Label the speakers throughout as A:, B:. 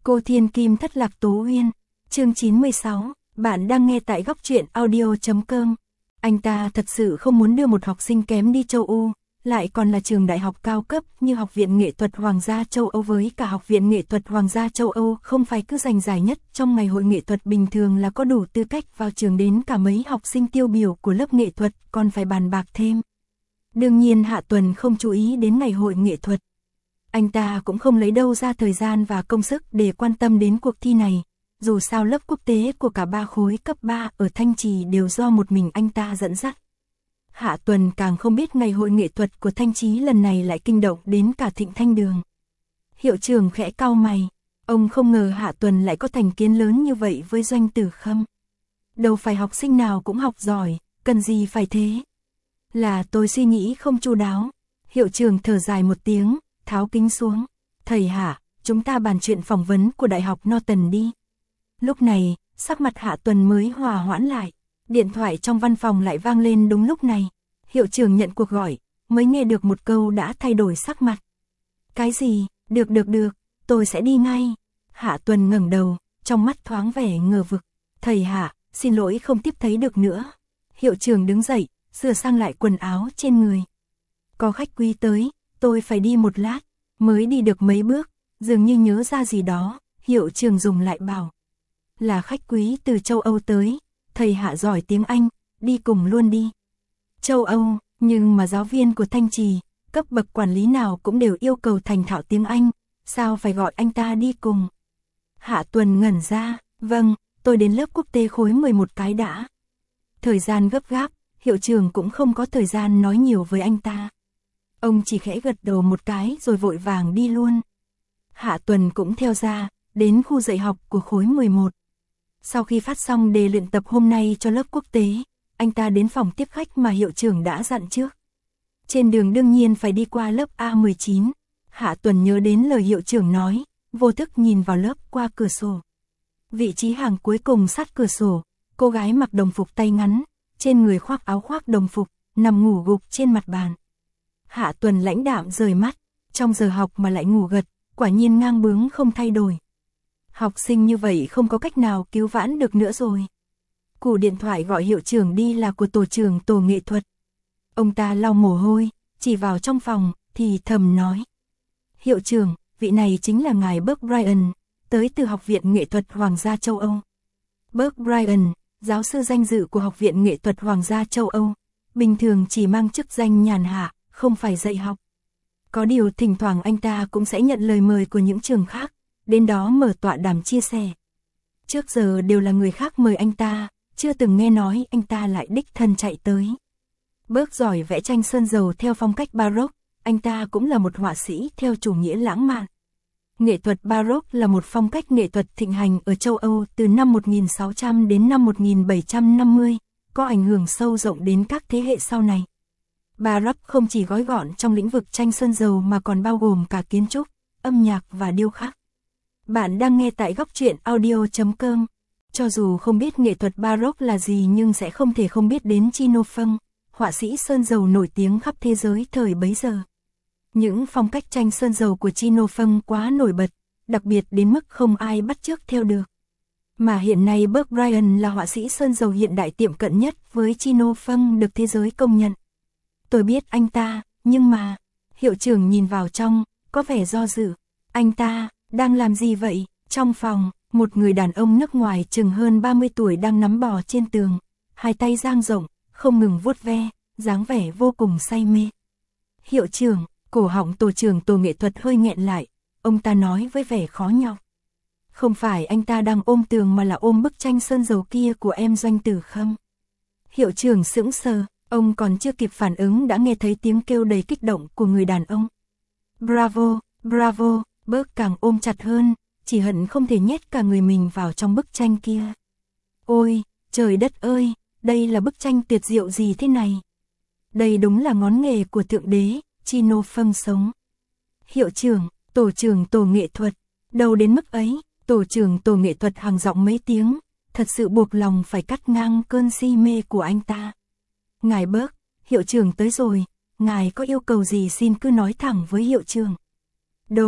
A: Cô Thiên Kim thất lạc Tố Uyên. Chương 96, bạn đang nghe tại góc truyện audio.com. Anh ta thật sự không muốn đưa một học sinh kém đi châu Âu, lại còn là trường đại học cao cấp như Học viện Nghệ thuật Hoàng gia châu Âu. Với cả Học viện Nghệ thuật Hoàng gia châu Âu không phải cứ giành giải nhất trong ngày hội nghệ thuật bình thường là có đủ tư cách vào trường, đến cả mấy học sinh tiêu biểu của lớp nghệ thuật còn phải bàn bạc thêm. Đương nhiên Hạ Tuần không chú ý đến ngày hội nghệ thuật. Anh ta cũng không lấy đâu ra thời gian và công sức để quan tâm đến cuộc thi này. Dù sao lớp quốc tế của cả 3 khối cấp 3 ở Thanh Trì đều do một mình anh ta dẫn dắt. Hạ Tuần càng không biết ngày hội nghệ thuật của Thanh Trì lần này lại kinh động đến cả Thịnh Thanh Đường. Hiệu trưởng khẽ cau mày, ông không ngờ Hạ Tuần lại có thành kiến lớn như vậy với Doanh Tử Khâm. Đâu phải học sinh nào cũng học giỏi, cần gì phải thế. Là tôi suy nghĩ không chu đáo. Hiệu trưởng thở dài một tiếng, tháo kính xuống. Thầy Hạ, chúng ta bàn chuyện phỏng vấn của Đại học Norton đi. Lúc này, sắc mặt Hạ Tuần mới hòa hoãn lại. Điện thoại trong văn phòng lại vang lên đúng lúc này. Hiệu trưởng nhận cuộc gọi, mới nghe được một câu đã thay đổi sắc mặt. Cái gì? Được, tôi sẽ đi ngay. Hạ Tuần ngẩng đầu, trong mắt thoáng vẻ ngờ vực. Thầy Hạ, xin lỗi không tiếp thấy được nữa. Hiệu trưởng đứng dậy, sửa sang lại quần áo trên người. Có khách quý tới, tôi phải đi một lát. Mới đi được mấy bước, dường như nhớ ra gì đó, hiệu trưởng dùng lại bảo. Là khách quý từ châu Âu tới, thầy Hạ giỏi tiếng Anh, đi cùng luôn đi. Châu Âu, nhưng mà giáo viên của Thanh Trì, cấp bậc quản lý nào cũng đều yêu cầu thành thạo tiếng Anh, sao phải gọi anh ta đi cùng? Hạ Tuần ngẩn ra, vâng, tôi đến lớp quốc tế khối 11 cái đã. Thời gian gấp gáp, hiệu trưởng cũng không có thời gian nói nhiều với anh ta. Ông chỉ khẽ gật đầu một cái rồi vội vàng đi luôn. Hạ Tuần cũng theo ra, đến khu dạy học của khối 11. Sau khi phát xong đề luyện tập hôm nay cho lớp quốc tế, anh ta đến phòng tiếp khách mà hiệu trưởng đã dặn trước. Trên đường đương nhiên phải đi qua lớp A19. Hạ Tuần nhớ đến lời hiệu trưởng nói, vô thức nhìn vào lớp qua cửa sổ. Vị trí hàng cuối cùng sát cửa sổ, cô gái mặc đồng phục tay ngắn, trên người khoác áo khoác đồng phục, nằm ngủ gục trên mặt bàn. Hạ Tuần lãnh đạm rời mắt, trong giờ học mà lại ngủ gật, quả nhiên ngang bướng không thay đổi. Học sinh như vậy không có cách nào cứu vãn được nữa rồi. Cú điện thoại gọi hiệu trưởng đi là của tổ trưởng tổ nghệ thuật. Ông ta lau mồ hôi, chỉ vào trong phòng, thì thầm nói. Hiệu trưởng, vị này chính là ngài Burke Bryan, tới từ Học viện Nghệ thuật Hoàng gia châu Âu. Burke Bryan, giáo sư danh dự của Học viện Nghệ thuật Hoàng gia châu Âu, bình thường chỉ mang chức danh nhàn hạ, không phải dạy học. Có điều thỉnh thoảng anh ta cũng sẽ nhận lời mời của những trường khác, đến đó mở tọa đàm chia sẻ. Trước giờ đều là người khác mời anh ta, chưa từng nghe nói anh ta lại đích thân chạy tới. Burke giỏi vẽ tranh sơn dầu theo phong cách Baroque, anh ta cũng là một họa sĩ theo chủ nghĩa lãng mạn. Nghệ thuật Baroque là một phong cách nghệ thuật thịnh hành ở châu Âu từ năm 1600 đến năm 1750, có ảnh hưởng sâu rộng đến các thế hệ sau này. Baroque không chỉ gói gọn trong lĩnh vực tranh sơn dầu mà còn bao gồm cả kiến trúc, âm nhạc và điêu khắc. Bạn đang nghe tại góc truyện audio.com. Cho dù không biết nghệ thuật Baroque là gì nhưng sẽ không thể không biết đến Chino Fung, họa sĩ sơn dầu nổi tiếng khắp thế giới thời bấy giờ. Những phong cách tranh sơn dầu của Chino Fung quá nổi bật, đặc biệt đến mức không ai bắt chước theo được. Mà hiện nay Burke Bryan là họa sĩ sơn dầu hiện đại tiệm cận nhất với Chino Fung được thế giới công nhận. Tôi biết anh ta, nhưng mà... Hiệu trưởng nhìn vào trong, có vẻ do dự. Anh ta, đang làm gì vậy? Trong phòng, một người đàn ông nước ngoài chừng hơn 30 tuổi đang nắm bò trên tường. Hai tay dang rộng, không ngừng vuốt ve, dáng vẻ vô cùng say mê. Hiệu trưởng, cổ họng tổ trưởng tổ nghệ thuật hơi nghẹn lại. Ông ta nói với vẻ khó nhọc. Không phải anh ta đang ôm tường mà là ôm bức tranh sơn dầu kia của em Doanh Tử Khâm. Hiệu trưởng sững sờ. Ông còn chưa kịp phản ứng đã nghe thấy tiếng kêu đầy kích động của người đàn ông. Bravo, bravo, Burke càng ôm chặt hơn, chỉ hận không thể nhét cả người mình vào trong bức tranh kia. Ôi, trời đất ơi, đây là bức tranh tuyệt diệu gì thế này? Đây đúng là ngón nghề của thượng đế, Chino Fung sống. Hiệu trưởng tổ nghệ thuật, đâu đến mức ấy, tổ trưởng tổ nghệ thuật hàng giọng mấy tiếng, thật sự buộc lòng phải cắt ngang cơn si mê của anh ta. Ngài Burke, hiệu trưởng tới rồi, ngài có yêu cầu gì xin cứ nói thẳng với hiệu trưởng.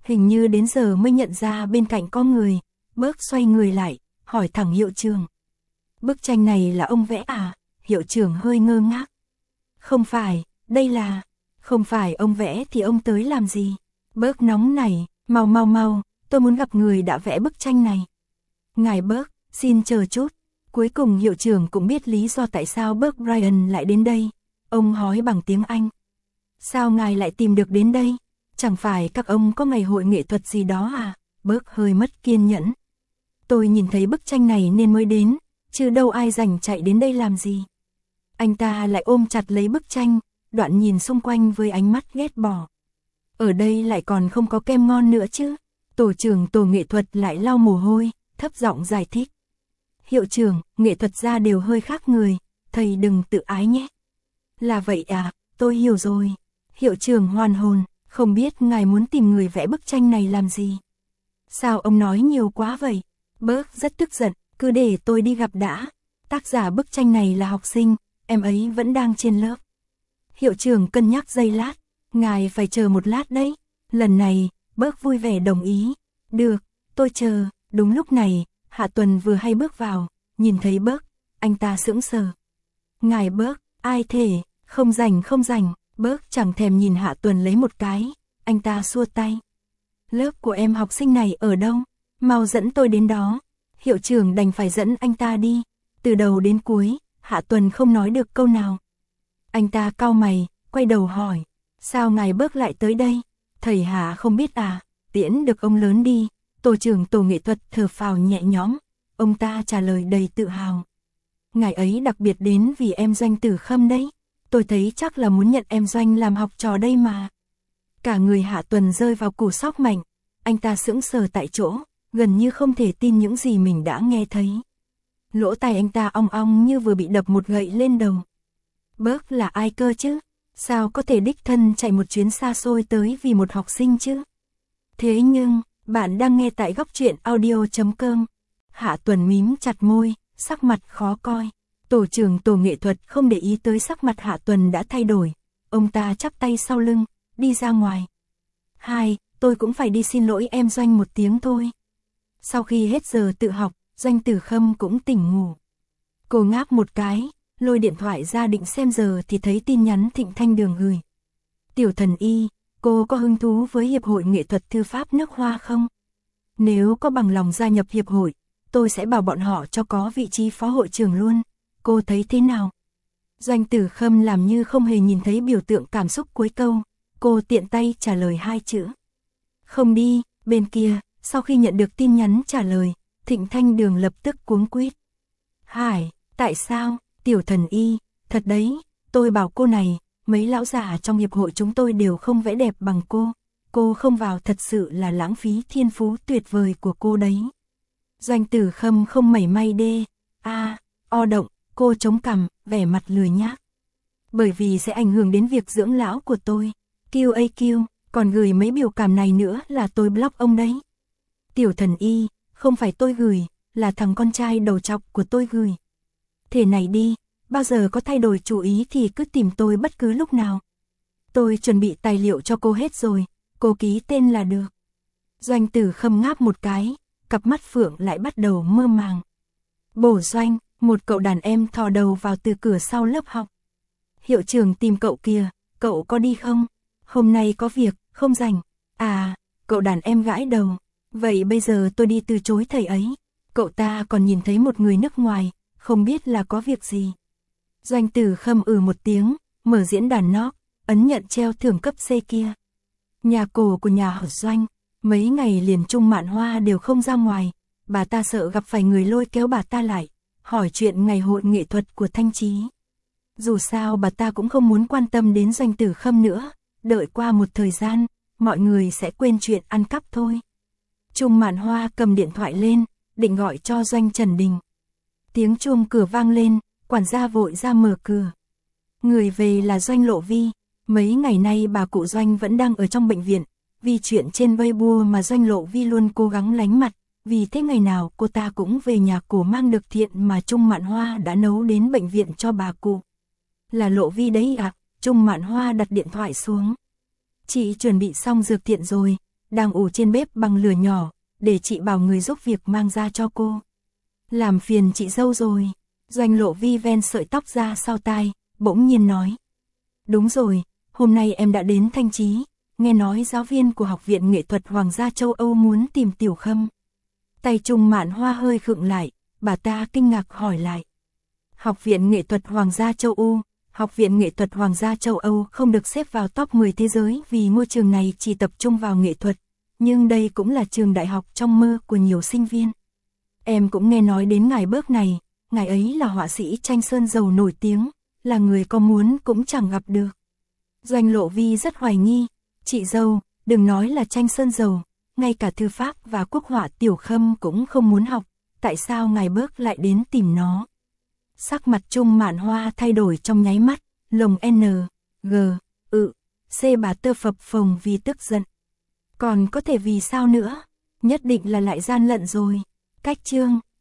A: hình như đến giờ mới nhận ra bên cạnh có người, Burke xoay người lại, hỏi thẳng hiệu trưởng. Bức tranh này là ông vẽ à? Hiệu trưởng hơi ngơ ngác. Không phải, đây là... Không phải ông vẽ thì ông tới làm gì? Burke nóng nảy, mau, tôi muốn gặp người đã vẽ bức tranh này. Ngài Burke, xin chờ chút. Cuối cùng hiệu trưởng cũng biết lý do tại sao Burke Bryan lại đến đây. Ông hỏi bằng tiếng Anh. Sao ngài lại tìm được đến đây? Chẳng phải các ông có ngày hội nghệ thuật gì đó à? Burke hơi mất kiên nhẫn. Tôi nhìn thấy bức tranh này nên mới đến, chứ đâu ai rảnh chạy đến đây làm gì. Anh ta lại ôm chặt lấy bức tranh, đoạn nhìn xung quanh với ánh mắt ghét bỏ. Ở đây lại còn không có kem ngon nữa chứ. Tổ trưởng tổ nghệ thuật lại lau mồ hôi, thấp giọng giải thích. Hiệu trưởng, nghệ thuật gia đều hơi khác người, thầy đừng tự ái nhé. Là vậy à, tôi hiểu rồi. Hiệu trưởng hoàn hồn, không biết ngài muốn tìm người vẽ bức tranh này làm gì. Sao ông nói nhiều quá vậy? Burke rất tức giận, cứ để tôi đi gặp đã. Tác giả bức tranh này là học sinh, em ấy vẫn đang trên lớp. Hiệu trưởng cân nhắc giây lát, ngài phải chờ một lát đấy. Lần này, Burke vui vẻ đồng ý. Được, tôi chờ. Đúng lúc này, Hạ Tuần vừa hay bước vào, nhìn thấy Burke, anh ta sững sờ. Ngài Burke, ai thể, không rảnh. Burke chẳng thèm nhìn Hạ Tuần lấy một cái, anh ta xua tay. Lớp của em học sinh này ở đâu? Mau dẫn tôi đến đó. Hiệu trưởng đành phải dẫn anh ta đi. Từ đầu đến cuối, Hạ Tuần không nói được câu nào. Anh ta cau mày, quay đầu hỏi. Sao ngài Burke lại tới đây? Thầy Hạ không biết à? Tiễn được ông lớn đi. Tổ trưởng tổ nghệ thuật thở phào nhẹ nhõm. Ông ta trả lời đầy tự hào. Ngài ấy đặc biệt đến vì em Doanh Tử Khâm đấy. Tôi thấy chắc là muốn nhận em Doanh làm học trò đây mà. Cả người Hạ Tuần rơi vào cú sốc mạnh. Anh ta sững sờ tại chỗ, gần như không thể tin những gì mình đã nghe thấy. Lỗ tai anh ta ong ong như vừa bị đập một gậy lên đầu. Burke là ai cơ chứ? Sao có thể đích thân chạy một chuyến xa xôi tới vì một học sinh chứ? Thế nhưng, bạn đang nghe tại góc truyện audio.com. Hạ Tuần mím chặt môi, sắc mặt khó coi. Tổ trưởng tổ nghệ thuật không để ý tới sắc mặt Hạ Tuần đã thay đổi. Ông ta chắp tay sau lưng, đi ra ngoài. Tôi cũng phải đi xin lỗi em Doanh một tiếng thôi. Sau khi hết giờ tự học, Doanh Tử Khâm cũng tỉnh ngủ. Cô ngáp một cái, lôi điện thoại ra định xem giờ thì thấy tin nhắn Thịnh Thanh Đường gửi. Tiểu Thần Y, cô có hứng thú với Hiệp hội Nghệ thuật Thư pháp nước Hoa không? Nếu có bằng lòng gia nhập hiệp hội, tôi sẽ bảo bọn họ cho có vị trí phó hội trưởng luôn. Cô thấy thế nào? Doanh Tử Khâm làm như không hề nhìn thấy biểu tượng cảm xúc cuối câu. Cô tiện tay trả lời 2 chữ. Không đi. Bên kia, sau khi nhận được tin nhắn trả lời, Thịnh Thanh Đường lập tức cuống quýt. Hải, tại sao? Tiểu Thần Y, thật đấy, tôi bảo cô này, mấy lão già trong hiệp hội chúng tôi đều không vẽ đẹp bằng cô. Cô không vào thật sự là lãng phí thiên phú tuyệt vời của cô đấy. Doanh Tử Khâm không mảy may đê. O động, cô chống cằm, vẻ mặt lười nhác. Bởi vì sẽ ảnh hưởng đến việc dưỡng lão của tôi. QAQ, còn gửi mấy biểu cảm này nữa là tôi block ông đấy. Tiểu Thần Y, không phải tôi gửi, là thằng con trai đầu trọc của tôi gửi. Thế này đi, bao giờ có thay đổi chủ ý thì cứ tìm tôi bất cứ lúc nào. Tôi chuẩn bị tài liệu cho cô hết rồi, cô ký tên là được. Doanh Tử Khâm ngáp một cái, cặp mắt phượng lại bắt đầu mơ màng. Bổ Doanh, một cậu đàn em thò đầu vào từ cửa sau lớp học. Hiệu trưởng tìm cậu kìa, cậu có đi không? Hôm nay có việc, không rảnh. Cậu đàn em gãi đầu. Vậy bây giờ tôi đi từ chối thầy ấy. Cậu ta còn nhìn thấy một người nước ngoài, không biết là có việc gì. Doanh Tử Khâm một tiếng, mở diễn đàn nót, ấn nhận treo thưởng cấp C kia. Nhà cổ của nhà họ Doanh, mấy ngày liền Trung Mạn Hoa đều không ra ngoài. Bà ta sợ gặp phải người lôi kéo bà ta lại, hỏi chuyện ngày hội nghệ thuật của Thanh Chí. Dù sao bà ta cũng không muốn quan tâm đến Doanh Tử Khâm nữa, đợi qua một thời gian, mọi người sẽ quên chuyện ăn cắp thôi. Trung Mạn Hoa cầm điện thoại lên, định gọi cho Doanh Trần Đình. Tiếng chuông cửa vang lên, quản gia vội ra mở cửa. Người về là Doanh Lộ Vi, mấy ngày nay bà cụ Doanh vẫn đang ở trong bệnh viện, vì chuyện trên Weibo mà Doanh Lộ Vi luôn cố gắng lánh mặt, vì thế ngày nào cô ta cũng về nhà cổ mang được thiện mà Trung Mạn Hoa đã nấu đến bệnh viện cho bà cụ. Là Lộ Vi đấy à? Trung Mạn Hoa đặt điện thoại xuống. Chị chuẩn bị xong dược thiện rồi, đang ủ trên bếp bằng lửa nhỏ, để chị bảo người giúp việc mang ra cho cô. Làm phiền chị dâu rồi. Doanh Lộ Vi ven sợi tóc ra sau tai, bỗng nhiên nói. Đúng rồi, hôm nay em đã đến Thanh Chí, nghe nói giáo viên của Học viện Nghệ thuật Hoàng gia châu Âu muốn tìm Tiểu Khâm. Tay Trung Mạn Hoa hơi khựng lại, bà ta kinh ngạc hỏi lại. Học viện Nghệ thuật Hoàng gia châu Âu, Học viện Nghệ thuật Hoàng gia châu Âu không được xếp vào top 10 thế giới vì ngôi trường này chỉ tập trung vào nghệ thuật, nhưng đây cũng là trường đại học trong mơ của nhiều sinh viên. Em cũng nghe nói đến ngài Bớp này, ngài ấy là họa sĩ tranh sơn dầu nổi tiếng, là người có muốn cũng chẳng gặp được. Doanh Lộ Vi rất hoài nghi, chị dâu, đừng nói là tranh sơn dầu, ngay cả thư pháp và quốc họa Tiểu Khâm cũng không muốn học, tại sao ngài Bớp lại đến tìm nó? Sắc mặt Trung Mạn Hoa thay đổi trong nháy mắt, lồng N, G, C bà tơ phập phồng vì tức giận. Còn có thể vì sao nữa? Nhất định là lại gian lận rồi. Cách chương